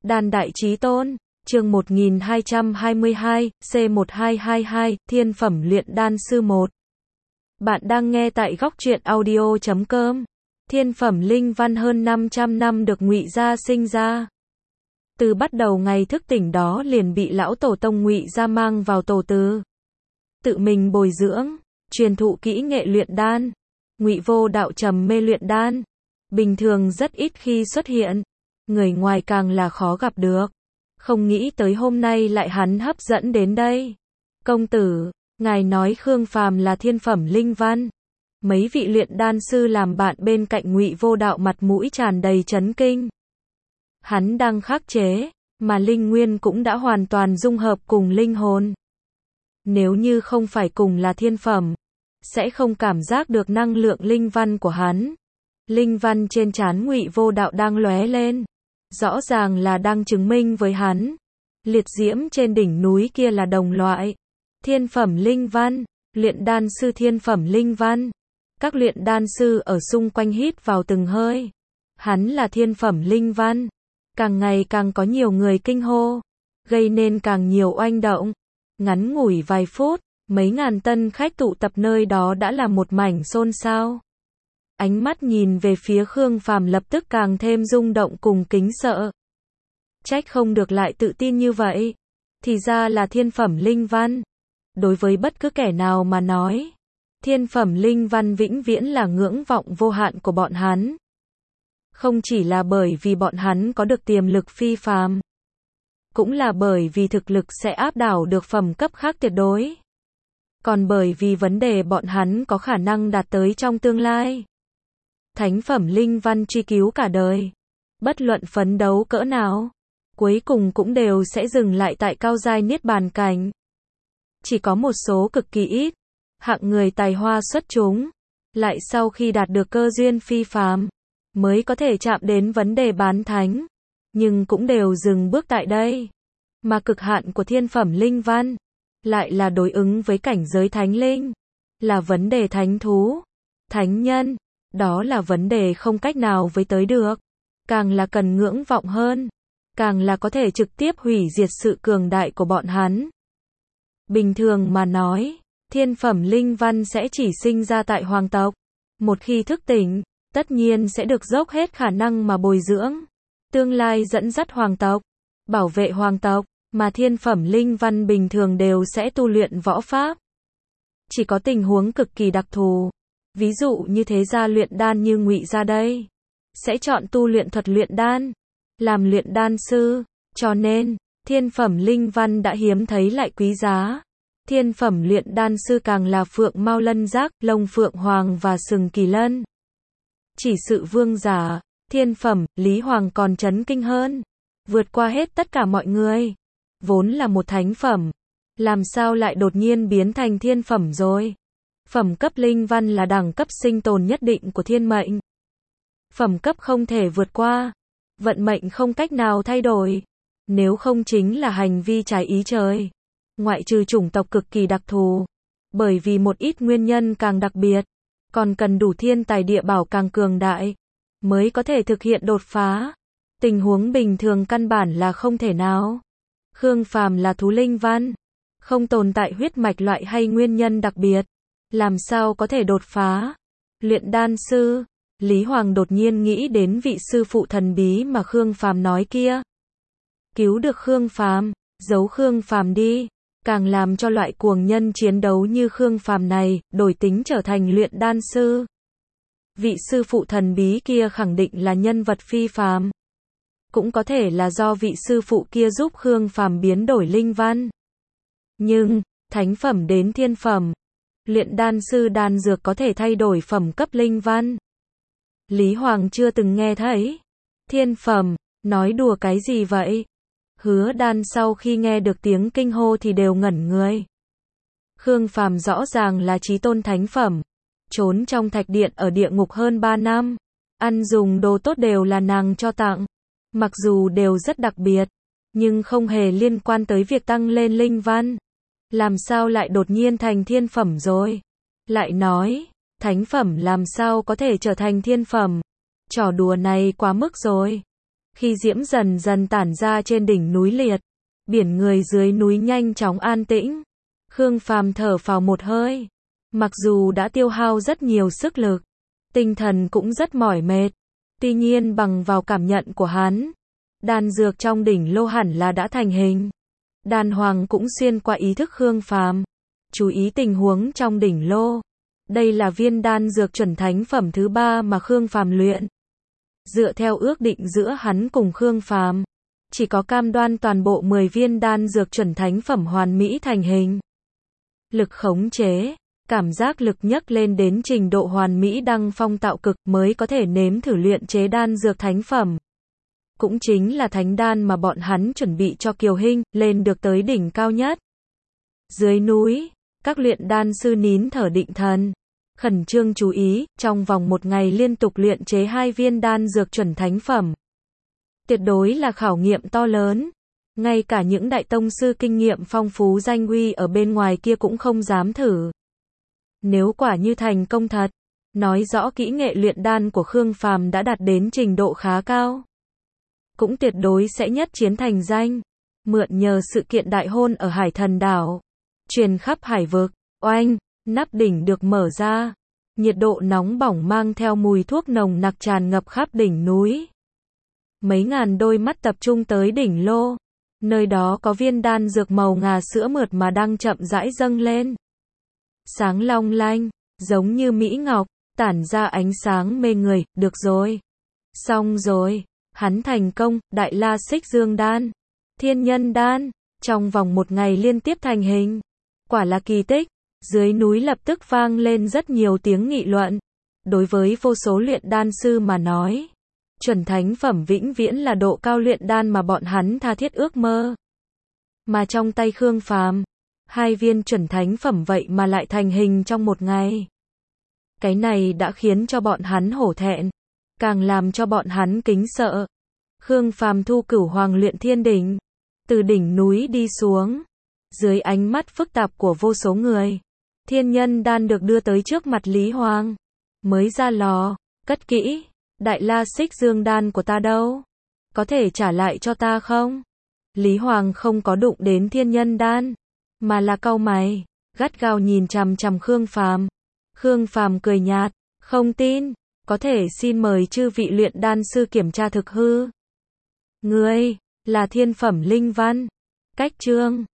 Đan Đại Chí Tôn, chương 1222, C1222, Thiên Phẩm Luyện Đan Sư 1. Bạn đang nghe tại góc truyện audio.com. Thiên Phẩm Linh Văn hơn 500 năm được Ngụy gia sinh ra. Từ bắt đầu ngày thức tỉnh đó liền bị lão tổ tông Ngụy gia mang vào tổ từ. Tự mình bồi dưỡng, truyền thụ kỹ nghệ luyện đan. Ngụy Vô Đạo trầm mê luyện đan, bình thường rất ít khi xuất hiện, người ngoài càng là khó gặp được. Không nghĩ tới hôm nay lại hắn hấp dẫn đến đây. Công tử, ngài nói Khương Phàm là thiên phẩm linh văn. Mấy vị luyện đan sư làm bạn bên cạnh Ngụy Vô Đạo mặt mũi tràn đầy chấn kinh. Hắn đang khắc chế, mà linh nguyên cũng đã hoàn toàn dung hợp cùng linh hồn. Nếu như không phải cùng là thiên phẩm, sẽ không cảm giác được năng lượng linh văn của hắn. Linh văn trên trán Ngụy Vô Đạo đang lóe lên, rõ ràng là đang chứng minh với hắn, liệt diễm trên đỉnh núi kia là đồng loại. Thiên phẩm linh văn, luyện đan sư thiên phẩm linh văn. Các luyện đan sư ở xung quanh hít vào từng hơi. Hắn là thiên phẩm linh văn. Càng ngày càng có nhiều người kinh hô, gây nên càng nhiều oanh động. Ngắn ngủi vài phút, mấy ngàn tân khách tụ tập nơi đó đã là một mảnh xôn xao. Ánh mắt nhìn về phía Khương Phàm lập tức càng thêm rung động cùng kính sợ. Trách không được lại tự tin như vậy. Thì ra là thiên phẩm linh văn. Đối với bất cứ kẻ nào mà nói, thiên phẩm linh văn vĩnh viễn là ngưỡng vọng vô hạn của bọn hắn. Không chỉ là bởi vì bọn hắn có được tiềm lực phi phàm, cũng là bởi vì thực lực sẽ áp đảo được phẩm cấp khác tuyệt đối. Còn bởi vì vấn đề bọn hắn có khả năng đạt tới trong tương lai. Thánh phẩm linh văn truy cứu cả đời, bất luận phấn đấu cỡ nào, cuối cùng cũng đều sẽ dừng lại tại cao giai niết bàn cảnh. Chỉ có một số cực kỳ ít, hạng người tài hoa xuất chúng, lại sau khi đạt được cơ duyên phi phàm, mới có thể chạm đến vấn đề bán thánh, nhưng cũng đều dừng bước tại đây. Mà cực hạn của thiên phẩm linh văn, lại là đối ứng với cảnh giới thánh linh, là vấn đề thánh thú, thánh nhân. Đó là vấn đề không cách nào với tới được. Càng là cần ngưỡng vọng hơn, càng là có thể trực tiếp hủy diệt sự cường đại của bọn hắn. Bình thường mà nói, thiên phẩm linh văn sẽ chỉ sinh ra tại hoàng tộc. Một khi thức tỉnh, tất nhiên sẽ được dốc hết khả năng mà bồi dưỡng. Tương lai dẫn dắt hoàng tộc, bảo vệ hoàng tộc, mà thiên phẩm linh văn bình thường đều sẽ tu luyện võ pháp. Chỉ có tình huống cực kỳ đặc thù. Ví dụ như thế gia luyện đan như Ngụy gia đây, sẽ chọn tu luyện thuật luyện đan, làm luyện đan sư, cho nên, thiên phẩm linh văn đã hiếm thấy lại quý giá. Thiên phẩm luyện đan sư càng là phượng mao lân giác, lông phượng hoàng và sừng kỳ lân. Chỉ sự vương giả, thiên phẩm, Lý Hoàng còn chấn kinh hơn, vượt qua hết tất cả mọi người. Vốn là một thánh phẩm, làm sao lại đột nhiên biến thành thiên phẩm rồi? Phẩm cấp linh văn là đẳng cấp sinh tồn nhất định của thiên mệnh. Phẩm cấp không thể vượt qua, vận mệnh không cách nào thay đổi. Nếu không chính là hành vi trái ý trời. Ngoại trừ chủng tộc cực kỳ đặc thù, bởi vì một ít nguyên nhân càng đặc biệt, còn cần đủ thiên tài địa bảo càng cường đại, mới có thể thực hiện đột phá. Tình huống bình thường căn bản là không thể nào. Khương Phàm là thú linh văn, không tồn tại huyết mạch loại hay nguyên nhân đặc biệt. Làm sao có thể đột phá? Luyện đan sư, Lý Hoàng đột nhiên nghĩ đến vị sư phụ thần bí mà Khương Phàm nói kia. Cứu được Khương Phàm, giấu Khương Phàm đi, càng làm cho loại cuồng nhân chiến đấu như Khương Phàm này, đổi tính trở thành luyện đan sư. Vị sư phụ thần bí kia khẳng định là nhân vật phi phàm. Cũng có thể là do vị sư phụ kia giúp Khương Phàm biến đổi linh văn. Nhưng, thánh phẩm đến thiên phẩm, luyện đan sư đan dược có thể thay đổi phẩm cấp linh văn. Lý Hoàng chưa từng nghe thấy. Thiên phẩm, nói đùa cái gì vậy? Hứa Đan sau khi nghe được tiếng kinh hô thì đều ngẩn người. Khương Phàm rõ ràng là chí tôn thánh phẩm, trốn trong thạch điện ở địa ngục hơn 3 năm. Ăn dùng đồ tốt đều là nàng cho tặng. Mặc dù đều rất đặc biệt, nhưng không hề liên quan tới việc tăng lên linh văn. Làm sao lại đột nhiên thành thiên phẩm rồi? Lại nói, thánh phẩm làm sao có thể trở thành thiên phẩm? Trò đùa này quá mức rồi. Khi diễm dần dần tản ra trên đỉnh núi liệt, biển người dưới núi nhanh chóng an tĩnh. Khương Phàm thở phào một hơi. Mặc dù đã tiêu hao rất nhiều sức lực, tinh thần cũng rất mỏi mệt. Tuy nhiên bằng vào cảm nhận của hắn, đan dược trong đỉnh lô hẳn là đã thành hình. Đan hoàng cũng xuyên qua ý thức Khương Phàm, chú ý tình huống trong đỉnh lô. Đây là viên đan dược chuẩn thánh phẩm thứ 3 mà Khương Phàm luyện. Dựa theo ước định giữa hắn cùng Khương Phàm, chỉ có cam đoan toàn bộ 10 viên đan dược chuẩn thánh phẩm hoàn mỹ thành hình. Lực khống chế, cảm giác lực nhấc lên đến trình độ hoàn mỹ đăng phong tạo cực mới có thể nếm thử luyện chế đan dược thánh phẩm. Cũng chính là thánh đan mà bọn hắn chuẩn bị cho Kiều Hinh, lên được tới đỉnh cao nhất. Dưới núi, các luyện đan sư nín thở định thần, khẩn trương chú ý, trong vòng một ngày liên tục luyện chế 2 viên đan dược chuẩn thánh phẩm. Tuyệt đối là khảo nghiệm to lớn. Ngay cả những đại tông sư kinh nghiệm phong phú danh uy ở bên ngoài kia cũng không dám thử. Nếu quả như thành công thật, nói rõ kỹ nghệ luyện đan của Khương Phàm đã đạt đến trình độ khá cao. Cũng tuyệt đối sẽ nhất chiến thành danh. Mượn nhờ sự kiện đại hôn ở Hải Thần Đảo, truyền khắp hải vực, oanh, nắp đỉnh được mở ra. Nhiệt độ nóng bỏng mang theo mùi thuốc nồng nặc tràn ngập khắp đỉnh núi. Mấy ngàn đôi mắt tập trung tới đỉnh lô. Nơi đó có viên đan dược màu ngà sữa mượt mà đang chậm rãi dâng lên. Sáng long lanh, giống như mỹ ngọc, tản ra ánh sáng mê người. Được rồi. Xong rồi. Hắn thành công, Đại La Xích Dương đan, Thiên Nhân đan, trong vòng một ngày liên tiếp thành hình. Quả là kỳ tích. Dưới núi lập tức vang lên rất nhiều tiếng nghị luận. Đối với vô số luyện đan sư mà nói, chuẩn thánh phẩm vĩnh viễn là độ cao luyện đan mà bọn hắn tha thiết ước mơ. Mà trong tay Khương Phàm, 2 viên chuẩn thánh phẩm vậy mà lại thành hình trong một ngày. Cái này đã khiến cho bọn hắn hổ thẹn, càng làm cho bọn hắn kính sợ. Khương Phàm thu Cửu Hoàng luyện thiên đỉnh, từ đỉnh núi đi xuống. Dưới ánh mắt phức tạp của vô số người, Thiên Nhân đan được đưa tới trước mặt Lý Hoàng. Mới ra lò, cất kỹ. Đại La Xích Dương đan của ta đâu? Có thể trả lại cho ta không? Lý Hoàng không có đụng đến Thiên Nhân đan, mà là cau mày, gắt gao nhìn chằm chằm Khương Phàm. Khương Phàm cười nhạt, không tin, có thể xin mời chư vị luyện đan sư kiểm tra thực hư. Ngươi là thiên phẩm linh văn. Cách chương